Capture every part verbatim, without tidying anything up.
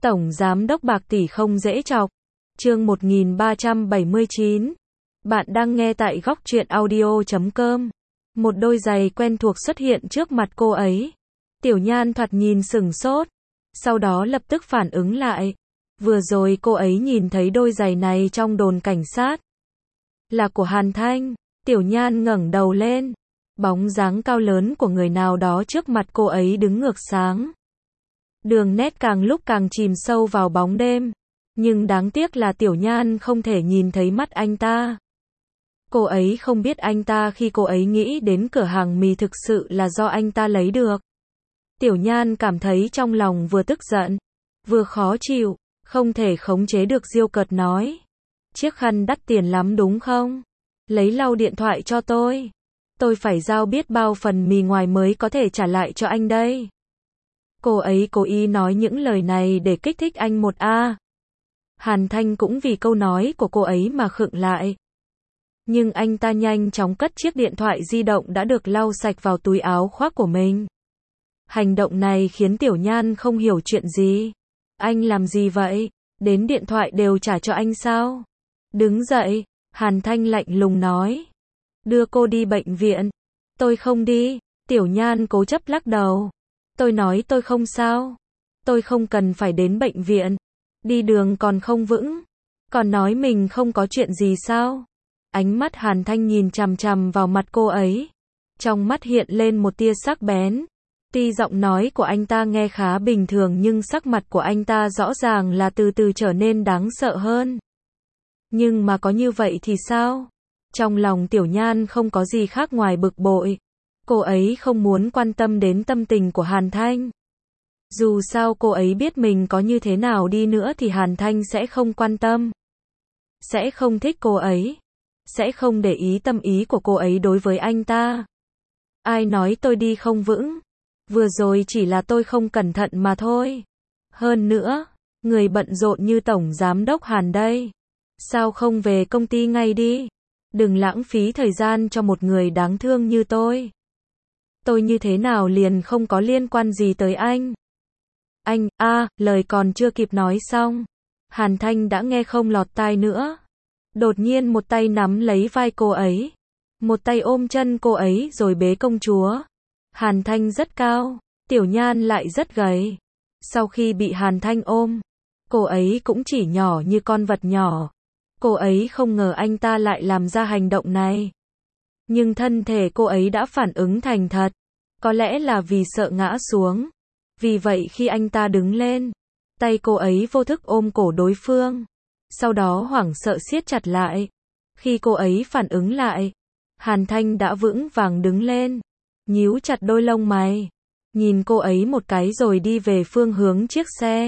Tổng Giám đốc bạc tỷ không dễ chọc. Chương một nghìn ba trăm bảy mươi chín. Bạn đang nghe tại góc truyện audio chấm com. Một đôi giày quen thuộc xuất hiện trước mặt cô ấy. Tiểu Nhan thoạt nhìn sửng sốt, sau đó lập tức phản ứng lại. Vừa rồi cô ấy nhìn thấy đôi giày này trong đồn cảnh sát. Là của Hàn Thanh. Tiểu Nhan ngẩng đầu lên. Bóng dáng cao lớn của người nào đó trước mặt cô ấy đứng ngược sáng. Đường nét càng lúc càng chìm sâu vào bóng đêm. Nhưng đáng tiếc là Tiểu Nhan không thể nhìn thấy mắt anh ta. Cô ấy không biết anh ta khi cô ấy nghĩ đến cửa hàng mì thực sự là do anh ta lấy được. Tiểu Nhan cảm thấy trong lòng vừa tức giận, vừa khó chịu, không thể khống chế được giễu cợt nói. Chiếc khăn đắt tiền lắm đúng không? Lấy lau điện thoại cho tôi. Tôi phải giao biết bao phần mì ngoài mới có thể trả lại cho anh đây. Cô ấy cố ý nói những lời này để kích thích anh một a. Hàn Thanh cũng vì câu nói của cô ấy mà khựng lại. Nhưng anh ta nhanh chóng cất chiếc điện thoại di động đã được lau sạch vào túi áo khoác của mình. Hành động này khiến Tiểu Nhan không hiểu chuyện gì. Anh làm gì vậy? Đến điện thoại đều trả cho anh sao? Đứng dậy, Hàn Thanh lạnh lùng nói. Đưa cô đi bệnh viện. Tôi không đi. Tiểu Nhan cố chấp lắc đầu. Tôi nói tôi không sao. Tôi không cần phải đến bệnh viện. Đi đường còn không vững. Còn nói mình không có chuyện gì sao? Ánh mắt Hàn Thanh nhìn chằm chằm vào mặt cô ấy. Trong mắt hiện lên một tia sắc bén. Tuy giọng nói của anh ta nghe khá bình thường nhưng sắc mặt của anh ta rõ ràng là từ từ trở nên đáng sợ hơn. Nhưng mà có như vậy thì sao? Trong lòng Tiểu Nhan không có gì khác ngoài bực bội. Cô ấy không muốn quan tâm đến tâm tình của Hàn Thanh. Dù sao cô ấy biết mình có như thế nào đi nữa thì Hàn Thanh sẽ không quan tâm. Sẽ không thích cô ấy. Sẽ không để ý tâm ý của cô ấy đối với anh ta. Ai nói tôi đi không vững? Vừa rồi chỉ là tôi không cẩn thận mà thôi. Hơn nữa, người bận rộn như Tổng Giám đốc Hàn đây. Sao không về công ty ngay đi? Đừng lãng phí thời gian cho một người đáng thương như tôi. Tôi như thế nào liền không có liên quan gì tới anh. Anh, a, à, lời còn chưa kịp nói xong. Hàn Thanh đã nghe không lọt tai nữa. Đột nhiên một tay nắm lấy vai cô ấy. Một tay ôm chân cô ấy rồi bế công chúa. Hàn Thanh rất cao, Tiểu Nhan lại rất gầy. Sau khi bị Hàn Thanh ôm, cô ấy cũng chỉ nhỏ như con vật nhỏ. Cô ấy không ngờ anh ta lại làm ra hành động này. Nhưng thân thể cô ấy đã phản ứng thành thật. Có lẽ là vì sợ ngã xuống. Vì vậy khi anh ta đứng lên, tay cô ấy vô thức ôm cổ đối phương. Sau đó hoảng sợ siết chặt lại. Khi cô ấy phản ứng lại, Hàn Thanh đã vững vàng đứng lên, nhíu chặt đôi lông mày, nhìn cô ấy một cái rồi đi về phương hướng chiếc xe.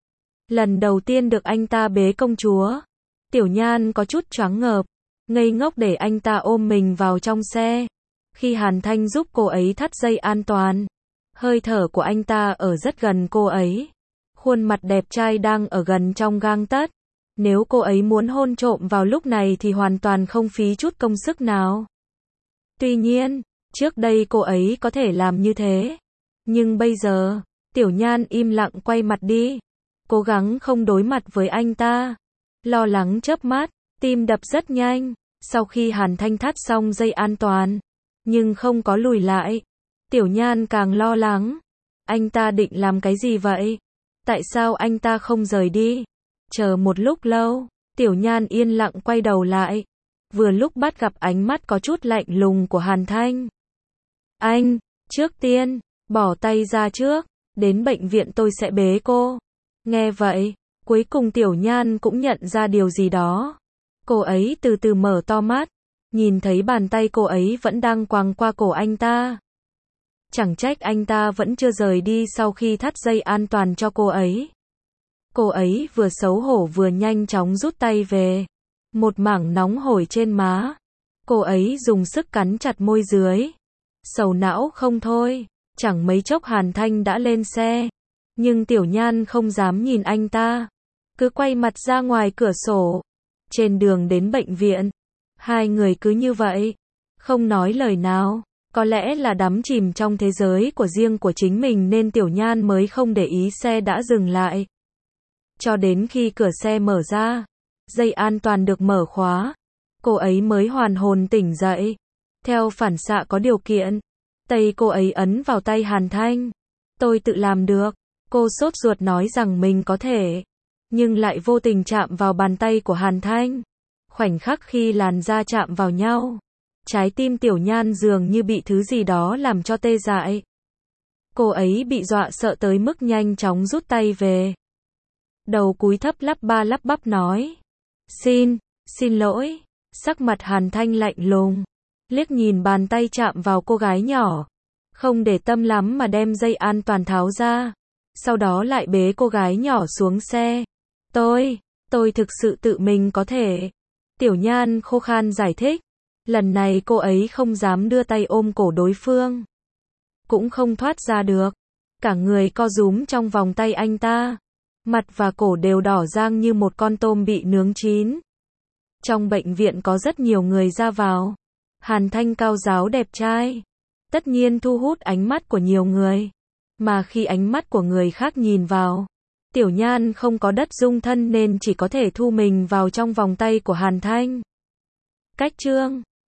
Lần đầu tiên được anh ta bế công chúa, Tiểu Nhan có chút choáng ngợp, ngây ngốc để anh ta ôm mình vào trong xe. Khi Hàn Thanh giúp cô ấy thắt dây an toàn, hơi thở của anh ta ở rất gần cô ấy. Khuôn mặt đẹp trai đang ở gần trong gang tấc. Nếu cô ấy muốn hôn trộm vào lúc này thì hoàn toàn không phí chút công sức nào. Tuy nhiên, trước đây cô ấy có thể làm như thế. Nhưng bây giờ, Tiểu Nhan im lặng quay mặt đi. Cố gắng không đối mặt với anh ta. Lo lắng chớp mắt, tim đập rất nhanh. Sau khi Hàn Thanh thắt xong dây an toàn, nhưng không có lùi lại. Tiểu Nhan càng lo lắng. Anh ta định làm cái gì vậy? Tại sao anh ta không rời đi? Chờ một lúc lâu, Tiểu Nhan yên lặng quay đầu lại. Vừa lúc bắt gặp ánh mắt có chút lạnh lùng của Hàn Thanh. Anh, trước tiên, bỏ tay ra trước, đến bệnh viện tôi sẽ bế cô. Nghe vậy, cuối cùng Tiểu Nhan cũng nhận ra điều gì đó. Cô ấy từ từ mở to mắt, nhìn thấy bàn tay cô ấy vẫn đang quàng qua cổ anh ta. Chẳng trách anh ta vẫn chưa rời đi sau khi thắt dây an toàn cho cô ấy. Cô ấy vừa xấu hổ vừa nhanh chóng rút tay về. Một mảng nóng hổi trên má. Cô ấy dùng sức cắn chặt môi dưới. Sầu não không thôi. Chẳng mấy chốc Hàn Thanh đã lên xe. Nhưng Tiểu Nhan không dám nhìn anh ta. Cứ quay mặt ra ngoài cửa sổ. Trên đường đến bệnh viện, hai người cứ như vậy, không nói lời nào. Có lẽ là đắm chìm trong thế giới của riêng của chính mình nên Tiểu Nhan mới không để ý xe đã dừng lại. Cho đến khi cửa xe mở ra, dây an toàn được mở khóa, cô ấy mới hoàn hồn tỉnh dậy. Theo phản xạ có điều kiện, tay cô ấy ấn vào tay Hàn Thanh. Tôi tự làm được. Cô sốt ruột nói rằng mình có thể, nhưng lại vô tình chạm vào bàn tay của Hàn Thanh. Khoảnh khắc khi làn da chạm vào nhau, trái tim Tiểu Nhan dường như bị thứ gì đó làm cho tê dại. Cô ấy bị dọa sợ tới mức nhanh chóng rút tay về. Đầu cúi thấp lắp ba lắp bắp nói. Xin, xin lỗi. Sắc mặt Hàn Thanh lạnh lùng, liếc nhìn bàn tay chạm vào cô gái nhỏ. Không để tâm lắm mà đem dây an toàn tháo ra. Sau đó lại bế cô gái nhỏ xuống xe. Tôi, tôi thực sự tự mình có thể. Tiểu Nhan khô khan giải thích. Lần này cô ấy không dám đưa tay ôm cổ đối phương. Cũng không thoát ra được. Cả người co rúm trong vòng tay anh ta. Mặt và cổ đều đỏ rang như một con tôm bị nướng chín. Trong bệnh viện có rất nhiều người ra vào. Hàn Thanh cao ráo đẹp trai, tất nhiên thu hút ánh mắt của nhiều người. Mà khi ánh mắt của người khác nhìn vào, Tiểu Nhan không có đất dung thân nên chỉ có thể thu mình vào trong vòng tay của Hàn Thanh. Cách chương